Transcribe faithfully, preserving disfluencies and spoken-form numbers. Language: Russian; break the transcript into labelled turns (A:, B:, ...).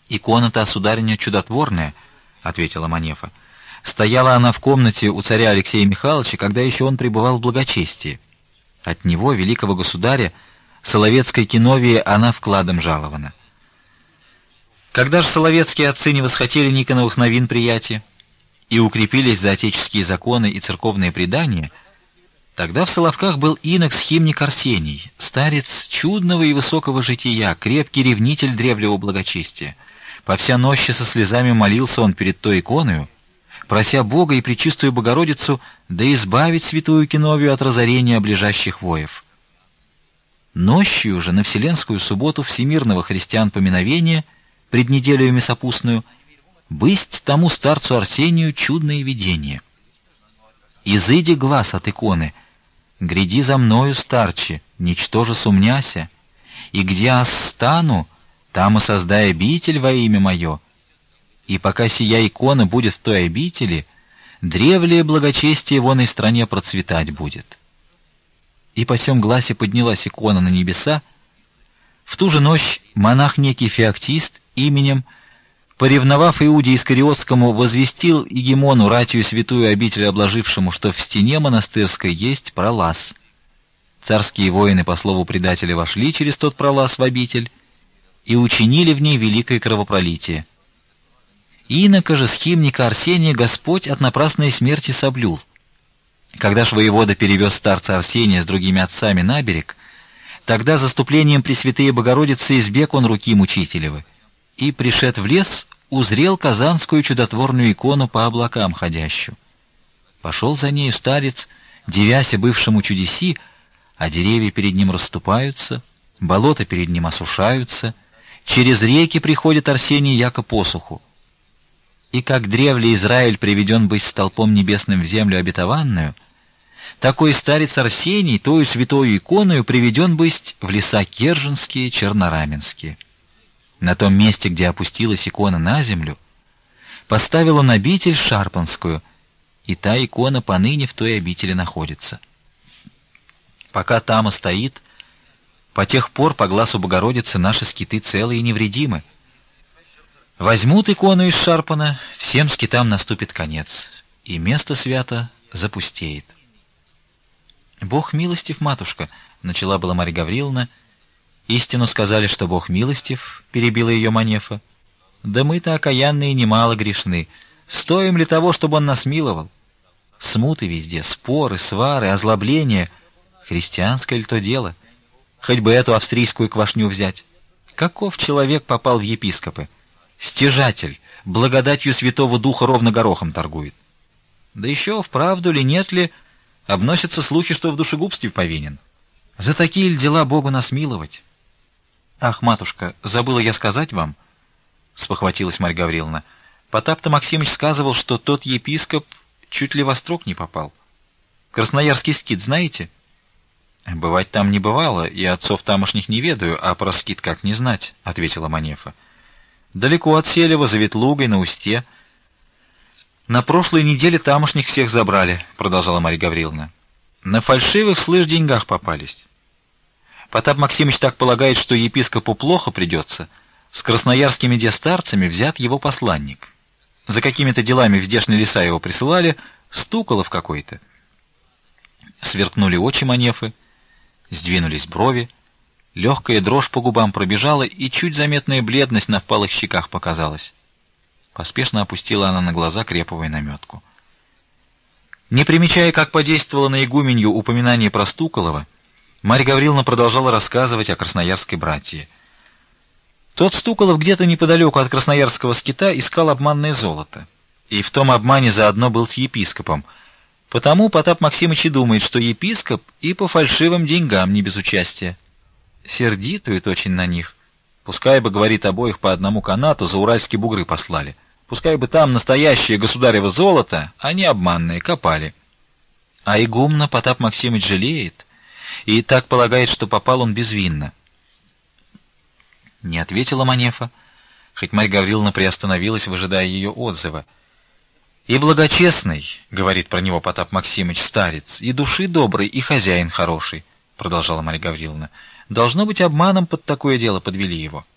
A: «Икона-то, сударыня, чудотворная», — ответила Манефа. «Стояла она в комнате у царя Алексея Михайловича, когда еще он пребывал в благочестии. От него, великого государя, Соловецкой киновии она вкладом жалована». Когда же соловецкие отцы не восхотели Никоновых новин приятия и укрепились за отеческие законы и церковные предания, тогда в Соловках был инок-схимник Арсений, старец чудного и высокого жития, крепкий ревнитель древнего благочестия. По вся нощи со слезами молился он перед той иконою, прося Бога и Пречистую Богородицу да избавить святую Киновию от разорения ближащих воев. Нощью же на Вселенскую субботу всемирного христиан поминовения, пред неделю мясопустную, бысть тому старцу Арсению чудное видение. «Изыди глаз от иконы, гряди за мною, старче, ничтоже сумняся, и где остану, там и создай обитель во имя мое, и пока сия икона будет в той обители, древлее благочестие в оной стране процветать будет». И по всем гласе поднялась икона на небеса. В ту же ночь монах некий Феоктист именем, поревновав Иуде Искариотскому, возвестил Игимону, ратию святую обитель обложившему, что в стене монастырской есть пролаз. Царские воины по слову предателя вошли через тот пролаз в обитель и учинили в ней великое кровопролитие. Инока же схимника Арсения Господь от напрасной смерти соблюл. Когда ж воевода перевез старца Арсения с другими отцами на берег, тогда заступлением Пресвятые Богородицы избег он руки мучителевы, и, пришед в лес, узрел казанскую чудотворную икону по облакам ходящую. Пошел за нею старец, дивяся бывшему чудеси, а деревья перед ним расступаются, болота перед ним осушаются, через реки приходит Арсений яко посуху. И как древле Израиль приведен быть столпом небесным в землю обетованную, такой старец Арсений тою святою иконою приведен быть в леса Керженские, Чернораменские. На том месте, где опустилась икона на землю, поставил он обитель Шарпанскую, и та икона поныне в той обители находится. Пока там стоит, по тех пор по глазу Богородицы наши скиты целы и невредимы. Возьмут икону из Шарпана, всем скитам наступит конец, и место свято запустеет. «Бог милостив, матушка», — начала была Марья Гавриловна. «Истину сказали, что Бог милостив», — перебила ее Манефа. «Да мы-то окаянные немало грешны. Стоим ли того, чтобы Он нас миловал? Смуты везде, споры, свары, озлобления. Христианское ли то дело? Хоть бы эту австрийскую квашню взять. Каков человек попал в епископы? Стяжатель, благодатью Святого Духа ровно горохом торгует. Да еще, вправду ли, нет ли, обносятся слухи, что в душегубстве повинен. За такие ли дела Богу нас миловать?» «Ах, матушка, забыла я сказать вам», — спохватилась Марья Гавриловна. «Потап-то Максимыч сказывал, что тот епископ чуть ли во строк не попал. Красноярский скит знаете?» «Бывать там не бывало, и отцов тамошних не ведаю, а про скит как не знать», — ответила Манефа. «Далеко от Селева, за Ветлугой, на Усте». «На прошлой неделе тамошних всех забрали», — продолжала Марья Гавриловна. «На фальшивых, слышь, деньгах попались. Потап Максимыч так полагает, что епископу плохо придется. С красноярскими старцами взят его посланник. За какими-то делами в здешние леса его присылали, стуколов какой-то». Сверкнули очи Манефы, сдвинулись брови, легкая дрожь по губам пробежала, и чуть заметная бледность на впалых щеках показалась. Поспешно опустила она на глаза креповую наметку. Не примечая, как подействовало на игуменью упоминание про Стуколова, Марья Гавриловна продолжала рассказывать о красноярской братье. Тот Стуколов где-то неподалеку от красноярского скита искал обманное золото, и в том обмане заодно был с епископом. Потому Потап Максимыч и думает, что епископ и по фальшивым деньгам не без участия. Сердитует очень на них. Пускай бы, говорит, обоих по одному канату за уральские бугры послали. Пускай бы там настоящее государево золото, а не обманное, копали. А игумна Потап Максимыч жалеет и так полагает, что попал он безвинно. Не ответила Манефа, хоть Марья Гавриловна приостановилась, выжидая ее отзыва. «И благочестный, — говорит про него Потап Максимыч, старец, — и души добрый, и хозяин хороший, — продолжала Марья Гавриловна. — Должно быть, обманом под такое дело подвели его.